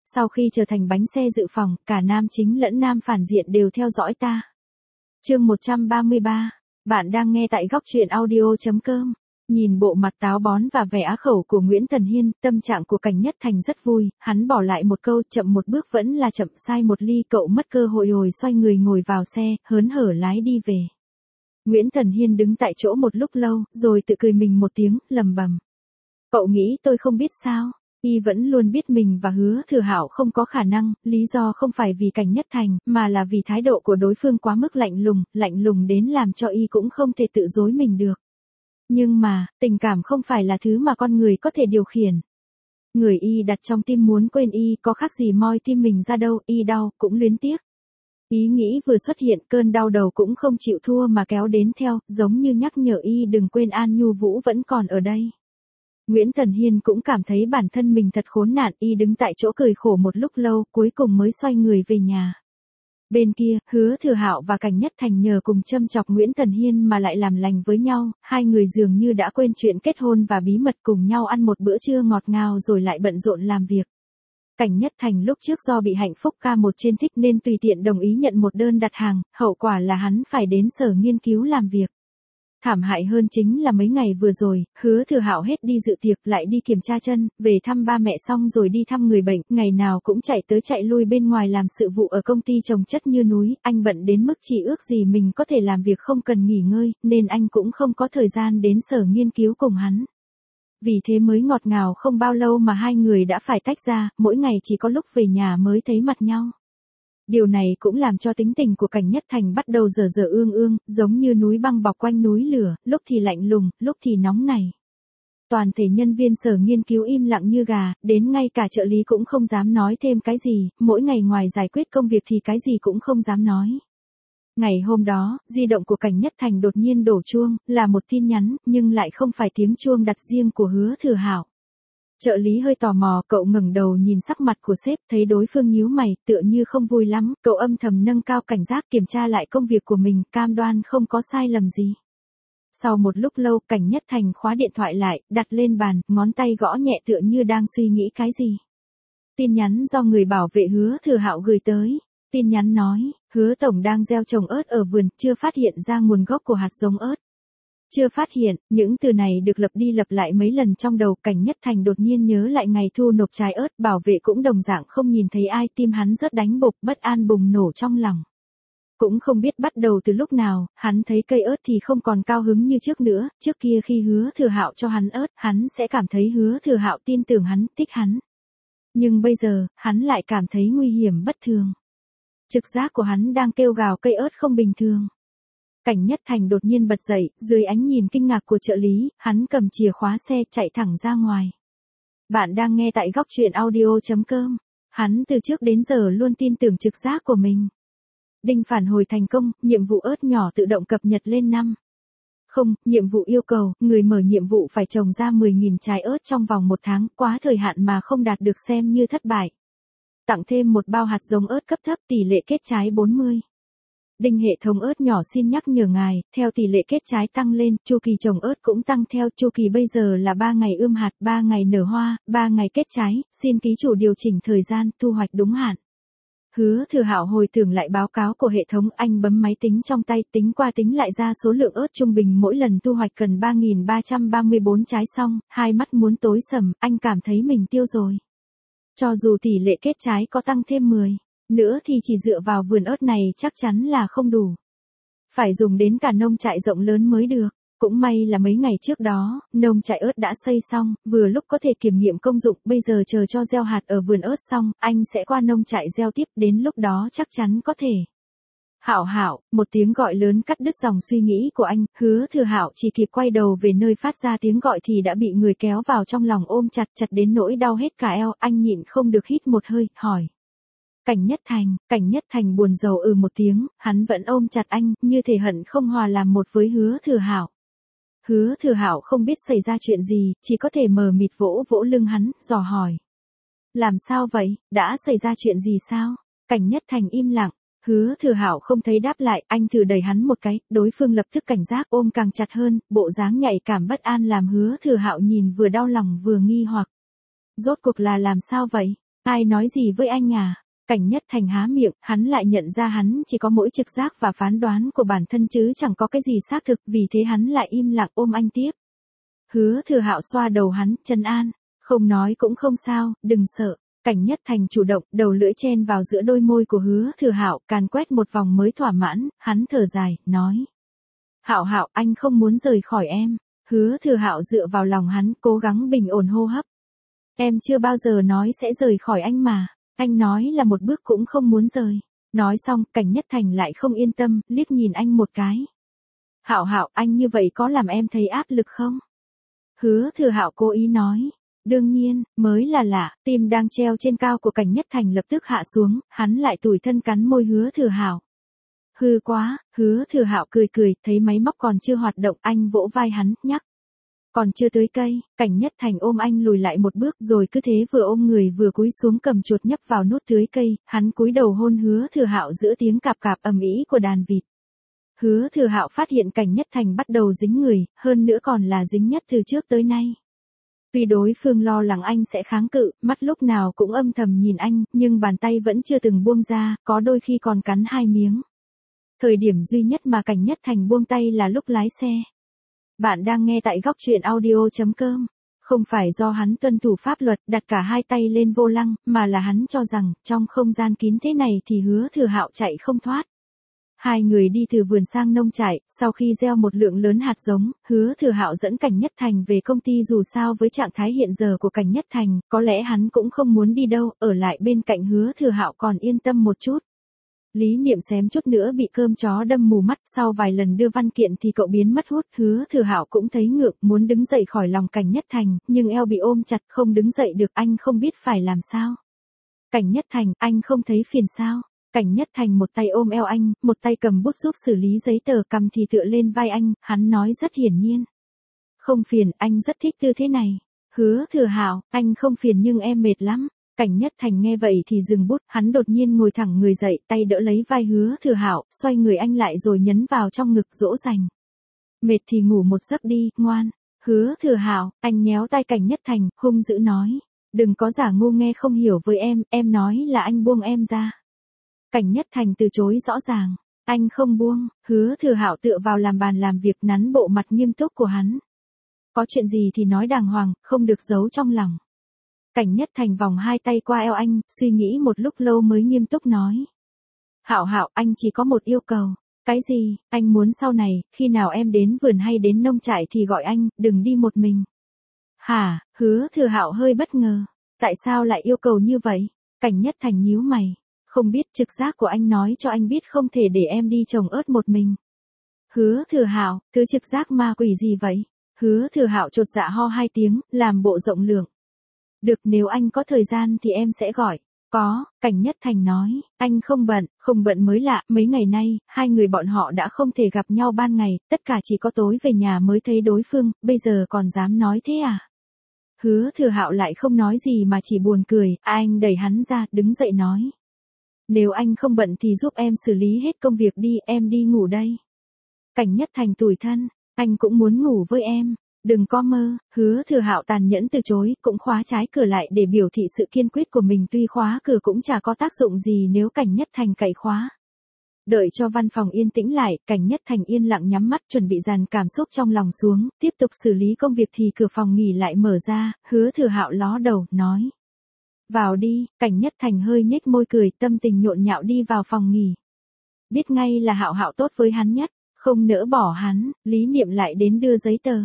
Sau khi trở thành bánh xe dự phòng, cả nam chính lẫn nam phản diện đều theo dõi ta. Chương 133. Bạn đang nghe tại góc truyện audio.com. Nhìn bộ mặt táo bón và vẻ á khẩu của Nguyễn Thần Hiên, tâm trạng của Cảnh Nhất Thành rất vui, hắn bỏ lại một câu chậm một bước vẫn là chậm, sai một ly cậu mất cơ hội rồi xoay người ngồi vào xe, hớn hở lái đi về. Nguyễn Thần Hiên đứng tại chỗ một lúc lâu, rồi tự cười mình một tiếng, lầm bầm. Cậu nghĩ tôi không biết sao? Y vẫn luôn biết mình và Hứa Thừa Hạo không có khả năng, lý do không phải vì Cảnh Nhất Thành, mà là vì thái độ của đối phương quá mức lạnh lùng đến làm cho Y cũng không thể tự dối mình được. Nhưng mà, tình cảm không phải là thứ mà con người có thể điều khiển. Người Y đặt trong tim muốn quên Y có khác gì moi tim mình ra đâu, Y đau, cũng luyến tiếc. Ý nghĩ vừa xuất hiện, cơn đau đầu cũng không chịu thua mà kéo đến theo, giống như nhắc nhở Y đừng quên An Nhu Vũ vẫn còn ở đây. Nguyễn Thần Hiên cũng cảm thấy bản thân mình thật khốn nạn, Y đứng tại chỗ cười khổ một lúc lâu, cuối cùng mới xoay người về nhà. Bên kia, Hứa Thừa Hạo và Cảnh Nhất Thành nhờ cùng châm chọc Nguyễn Thần Hiên mà lại làm lành với nhau, hai người dường như đã quên chuyện kết hôn và bí mật cùng nhau ăn một bữa trưa ngọt ngào rồi lại bận rộn làm việc. Cảnh Nhất Thành lúc trước do bị Hạnh Phúc Ca1 trên thích nên tùy tiện đồng ý nhận một đơn đặt hàng, hậu quả là hắn phải đến sở nghiên cứu làm việc. Thảm hại hơn chính là mấy ngày vừa rồi, Hứa Thừa Hạo hết đi dự tiệc lại đi kiểm tra chân, về thăm ba mẹ xong rồi đi thăm người bệnh, ngày nào cũng chạy tới chạy lui bên ngoài làm sự vụ ở công ty chồng chất như núi, anh bận đến mức chỉ ước gì mình có thể làm việc không cần nghỉ ngơi, nên anh cũng không có thời gian đến sở nghiên cứu cùng hắn. Vì thế mới ngọt ngào không bao lâu mà hai người đã phải tách ra, mỗi ngày chỉ có lúc về nhà mới thấy mặt nhau. Điều này cũng làm cho tính tình của Cảnh Nhất Thành bắt đầu dở ương, giống như núi băng bọc quanh núi lửa, lúc thì lạnh lùng, lúc thì nóng nảy. Toàn thể nhân viên sở nghiên cứu im lặng như gà, đến ngay cả trợ lý cũng không dám nói thêm cái gì, mỗi ngày ngoài giải quyết công việc thì cái gì cũng không dám nói. Ngày hôm đó, di động của Cảnh Nhất Thành đột nhiên đổ chuông, là một tin nhắn, nhưng lại không phải tiếng chuông đặt riêng của Hứa Thừa Hạo. Trợ lý hơi tò mò, cậu ngẩng đầu nhìn sắc mặt của sếp, thấy đối phương nhíu mày, tựa như không vui lắm, cậu âm thầm nâng cao cảnh giác kiểm tra lại công việc của mình, cam đoan không có sai lầm gì. Sau một lúc lâu, Cảnh Nhất Thành khóa điện thoại lại, đặt lên bàn, ngón tay gõ nhẹ tựa như đang suy nghĩ cái gì. Tin nhắn do người bảo vệ Hứa Thừa Hạo gửi tới. Tin nhắn nói, Hứa Tổng đang gieo trồng ớt ở vườn, chưa phát hiện ra nguồn gốc của hạt giống ớt. Chưa phát hiện, những từ này được lặp đi lặp lại mấy lần trong đầu. Cảnh Nhất Thành đột nhiên nhớ lại ngày thu nộp trái ớt, bảo vệ cũng đồng dạng không nhìn thấy ai, tim hắn rớt đánh bộp, bất an bùng nổ trong lòng. Cũng không biết bắt đầu từ lúc nào, hắn thấy cây ớt thì không còn cao hứng như trước nữa, trước kia khi Hứa Thừa Hạo cho hắn ớt, hắn sẽ cảm thấy Hứa Thừa Hạo tin tưởng hắn, thích hắn. Nhưng bây giờ, hắn lại cảm thấy nguy hiểm bất thường. Trực giác của hắn đang kêu gào cây ớt không bình thường. Cảnh Nhất Thành đột nhiên bật dậy, dưới ánh nhìn kinh ngạc của trợ lý, hắn cầm chìa khóa xe chạy thẳng ra ngoài. Bạn đang nghe tại góc truyện audio.com. Hắn từ trước đến giờ luôn tin tưởng trực giác của mình. Đinh phản hồi thành công, nhiệm vụ ớt nhỏ tự động cập nhật lên 5. Không, nhiệm vụ yêu cầu, người mở nhiệm vụ phải trồng ra 10.000 trái ớt trong vòng 1 tháng, quá thời hạn mà không đạt được xem như thất bại. Tặng thêm một bao hạt giống ớt cấp thấp, tỷ lệ kết trái 40. Đinh hệ thống ớt nhỏ xin nhắc nhở ngài, theo tỷ lệ kết trái tăng lên, chu kỳ trồng ớt cũng tăng theo, chu kỳ bây giờ là 3 ngày ươm hạt, 3 ngày nở hoa, 3 ngày kết trái, xin ký chủ điều chỉnh thời gian, thu hoạch đúng hạn. Hứa Thừa Hạo hồi tưởng lại báo cáo của hệ thống, anh bấm máy tính trong tay, tính qua tính lại ra số lượng ớt trung bình mỗi lần thu hoạch cần 3.334 trái xong, hai mắt muốn tối sầm, anh cảm thấy mình tiêu rồi. Cho dù tỷ lệ kết trái có tăng thêm 10 nữa thì chỉ dựa vào vườn ớt này chắc chắn là không đủ. Phải dùng đến cả nông trại rộng lớn mới được. Cũng may là mấy ngày trước đó, nông trại ớt đã xây xong, vừa lúc có thể kiểm nghiệm công dụng, bây giờ chờ cho gieo hạt ở vườn ớt xong, anh sẽ qua nông trại gieo tiếp, đến lúc đó chắc chắn có thể. Hạo, một tiếng gọi lớn cắt đứt dòng suy nghĩ của anh, Hứa Thừa Hạo chỉ kịp quay đầu về nơi phát ra tiếng gọi thì đã bị người kéo vào trong lòng ôm chặt đến nỗi đau hết cả eo, anh nhịn không được hít một hơi, hỏi. Cảnh Nhất Thành buồn rầu một tiếng, hắn vẫn ôm chặt anh, như thể hận không hòa làm một với Hứa Thừa Hạo. Hứa Thừa Hạo không biết xảy ra chuyện gì, chỉ có thể mờ mịt vỗ lưng hắn, dò hỏi. Làm sao vậy, đã xảy ra chuyện gì sao? Cảnh Nhất Thành im lặng, Hứa Thừa Hạo không thấy đáp lại, anh thử đẩy hắn một cái, đối phương lập tức cảnh giác ôm càng chặt hơn, bộ dáng nhạy cảm bất an làm Hứa Thừa Hạo nhìn vừa đau lòng vừa nghi hoặc. Rốt cuộc là làm sao vậy? Ai nói gì với anh à? Cảnh Nhất Thành há miệng, hắn lại nhận ra hắn chỉ có mỗi trực giác và phán đoán của bản thân chứ chẳng có cái gì xác thực, vì thế hắn lại im lặng ôm anh tiếp. Hứa Thừa Hạo xoa đầu hắn, trấn an, không nói cũng không sao, đừng sợ. Cảnh Nhất Thành chủ động, đầu lưỡi chen vào giữa đôi môi của Hứa Thừa Hạo, càn quét một vòng mới thỏa mãn, hắn thở dài, nói: Hạo Hạo, anh không muốn rời khỏi em. Hứa Thừa Hạo dựa vào lòng hắn, cố gắng bình ổn hô hấp. Em chưa bao giờ nói sẽ rời khỏi anh mà. Anh nói là một bước cũng không muốn rời. Nói xong, Cảnh Nhất Thành lại không yên tâm, liếc nhìn anh một cái. Hạo Hạo, anh như vậy có làm em thấy áp lực không? Hứa Thừa Hạo cố ý nói. Đương nhiên, mới là lạ, tim đang treo trên cao của Cảnh Nhất Thành lập tức hạ xuống, hắn lại tủi thân cắn môi Hứa Thừa Hạo. Hư quá, Hứa Thừa Hạo cười cười, thấy máy móc còn chưa hoạt động, anh vỗ vai hắn, nhắc. Còn chưa tới cây, Cảnh Nhất Thành ôm anh lùi lại một bước rồi cứ thế vừa ôm người vừa cúi xuống cầm chuột nhấp vào nút tưới cây, hắn cúi đầu hôn Hứa Thừa Hạo giữa tiếng cạp cạp ầm ĩ của đàn vịt. Hứa Thừa Hạo phát hiện Cảnh Nhất Thành bắt đầu dính người, hơn nữa còn là dính nhất từ trước tới nay. Tuy đối phương lo lắng anh sẽ kháng cự, mắt lúc nào cũng âm thầm nhìn anh, nhưng bàn tay vẫn chưa từng buông ra, có đôi khi còn cắn hai miếng. Thời điểm duy nhất mà Cảnh Nhất Thành buông tay là lúc lái xe. Bạn đang nghe tại góc truyện audio.com. Không phải do hắn tuân thủ pháp luật đặt cả hai tay lên vô lăng, mà là hắn cho rằng, trong không gian kín thế này thì Hứa Thừa Hạo chạy không thoát. Hai người đi từ vườn sang nông trại, sau khi gieo một lượng lớn hạt giống, Hứa Thừa Hạo dẫn Cảnh Nhất Thành về công ty dù sao với trạng thái hiện giờ của Cảnh Nhất Thành, có lẽ hắn cũng không muốn đi đâu, ở lại bên cạnh Hứa Thừa Hạo còn yên tâm một chút. Lý Niệm xém chút nữa bị cơm chó đâm mù mắt, sau vài lần đưa văn kiện thì cậu biến mất hút, Hứa Thừa Hạo cũng thấy ngược, muốn đứng dậy khỏi lòng Cảnh Nhất Thành, nhưng eo bị ôm chặt không đứng dậy được, anh không biết phải làm sao. Cảnh Nhất Thành, anh không thấy phiền sao? Cảnh Nhất Thành một tay ôm eo anh, một tay cầm bút giúp xử lý giấy tờ, cầm thì tựa lên vai anh, hắn nói rất hiển nhiên. Không phiền, anh rất thích tư thế này. Hứa Thừa Hạo, anh không phiền nhưng em mệt lắm. Cảnh Nhất Thành nghe vậy thì dừng bút, hắn đột nhiên ngồi thẳng người dậy, tay đỡ lấy vai Hứa Thừa Hạo, xoay người anh lại rồi nhấn vào trong ngực dỗ dành. Mệt thì ngủ một giấc đi, ngoan. Hứa Thừa Hạo, anh nhéo tay Cảnh Nhất Thành, hung dữ nói. Đừng có giả ngu nghe không hiểu với em nói là anh buông em ra. Cảnh Nhất Thành từ chối rõ ràng. Anh không buông, Hứa Thừa Hạo tựa vào làm bàn làm việc nắn bộ mặt nghiêm túc của hắn. Có chuyện gì thì nói đàng hoàng, không được giấu trong lòng. Cảnh Nhất Thành vòng hai tay qua eo anh, suy nghĩ một lúc lâu mới nghiêm túc nói. Hạo Hạo, anh chỉ có một yêu cầu. Cái gì? Anh muốn sau này, khi nào em đến vườn hay đến nông trại thì gọi anh, đừng đi một mình. Hả? Hứa Thừa Hạo hơi bất ngờ. Tại sao lại yêu cầu như vậy? Cảnh Nhất Thành nhíu mày. Không biết, trực giác của anh nói cho anh biết không thể để em đi trồng ớt một mình. Hứa Thừa Hạo, thứ trực giác ma quỷ gì vậy? Hứa Thừa Hạo chột dạ ho hai tiếng, làm bộ rộng lượng. Được, nếu anh có thời gian thì em sẽ gọi. Có, Cảnh Nhất Thành nói, anh không bận mới lạ, mấy ngày nay, hai người bọn họ đã không thể gặp nhau ban ngày, tất cả chỉ có tối về nhà mới thấy đối phương, bây giờ còn dám nói thế à? Hứa Thừa Hạo lại không nói gì mà chỉ buồn cười, anh đẩy hắn ra, đứng dậy nói. Nếu anh không bận thì giúp em xử lý hết công việc đi, em đi ngủ đây. Cảnh Nhất Thành tủi thân, anh cũng muốn ngủ với em. Đừng có mơ, Hứa Thừa Hạo tàn nhẫn từ chối, cũng khóa trái cửa lại để biểu thị sự kiên quyết của mình, tuy khóa cửa cũng chả có tác dụng gì nếu Cảnh Nhất Thành cậy khóa. Đợi cho văn phòng yên tĩnh lại, Cảnh Nhất Thành yên lặng nhắm mắt chuẩn bị dàn cảm xúc trong lòng xuống, tiếp tục xử lý công việc thì cửa phòng nghỉ lại mở ra, Hứa Thừa Hạo ló đầu, nói. Vào đi, Cảnh Nhất Thành hơi nhếch môi cười, tâm tình nhộn nhạo đi vào phòng nghỉ. Biết ngay là Hạo Hạo tốt với hắn nhất, không nỡ bỏ hắn, Lý Niệm lại đến đưa giấy tờ.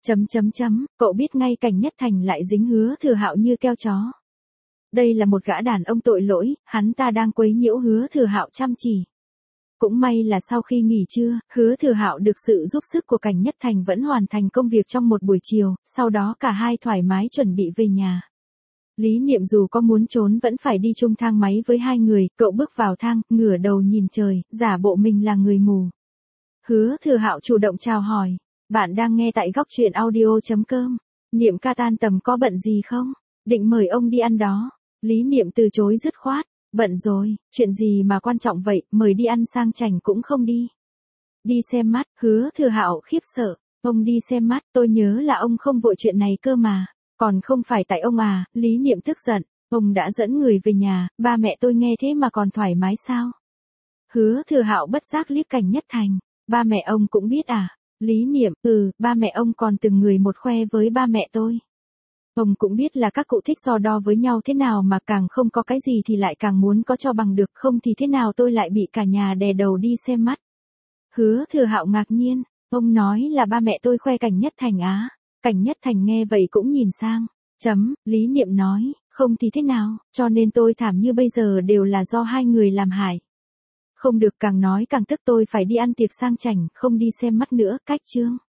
Cậu biết ngay Cảnh Nhất Thành lại dính Hứa Thừa Hạo như keo chó. Đây là một gã đàn ông tội lỗi, hắn ta đang quấy nhiễu Hứa Thừa Hạo chăm chỉ. Cũng may là sau khi nghỉ trưa, Hứa Thừa Hạo được sự giúp sức của Cảnh Nhất Thành vẫn hoàn thành công việc trong một buổi chiều, sau đó cả hai thoải mái chuẩn bị về nhà. Lý Niệm dù có muốn trốn vẫn phải đi chung thang máy với hai người, cậu bước vào thang, ngửa đầu nhìn trời, giả bộ mình là người mù. Hứa Thừa Hạo chủ động chào hỏi. Bạn đang nghe tại góc truyện audio.com. Niệm ca tan tầm có bận gì không? Định mời ông đi ăn đó. Lý Niệm từ chối dứt khoát. Bận rồi, chuyện gì mà quan trọng vậy, mời đi ăn sang chảnh cũng không đi. Đi xem mắt, Hứa Thừa Hạo khiếp sợ. Ông đi xem mắt, tôi nhớ là ông không vội chuyện này cơ mà. Còn không phải tại ông à, Lý Niệm tức giận. Ông đã dẫn người về nhà, ba mẹ tôi nghe thế mà còn thoải mái sao? Hứa Thừa Hạo bất giác liếc Cảnh Nhất Thành. Ba mẹ ông cũng biết à? Lý Niệm, ba mẹ ông còn từng người một khoe với ba mẹ tôi. Ông cũng biết là các cụ thích so đo với nhau thế nào mà càng không có cái gì thì lại càng muốn có cho bằng được, không thì thế nào tôi lại bị cả nhà đè đầu đi xem mắt. Hứa Thừa Hạo ngạc nhiên, ông nói là ba mẹ tôi khoe Cảnh Nhất Thành á? Cảnh Nhất Thành nghe vậy cũng nhìn sang. Lý Niệm nói, không thì thế nào, cho nên tôi thảm như bây giờ đều là do hai người làm hại. Không được, càng nói càng tức, tôi phải đi ăn tiệc sang chảnh, không đi xem mắt nữa. Cách chương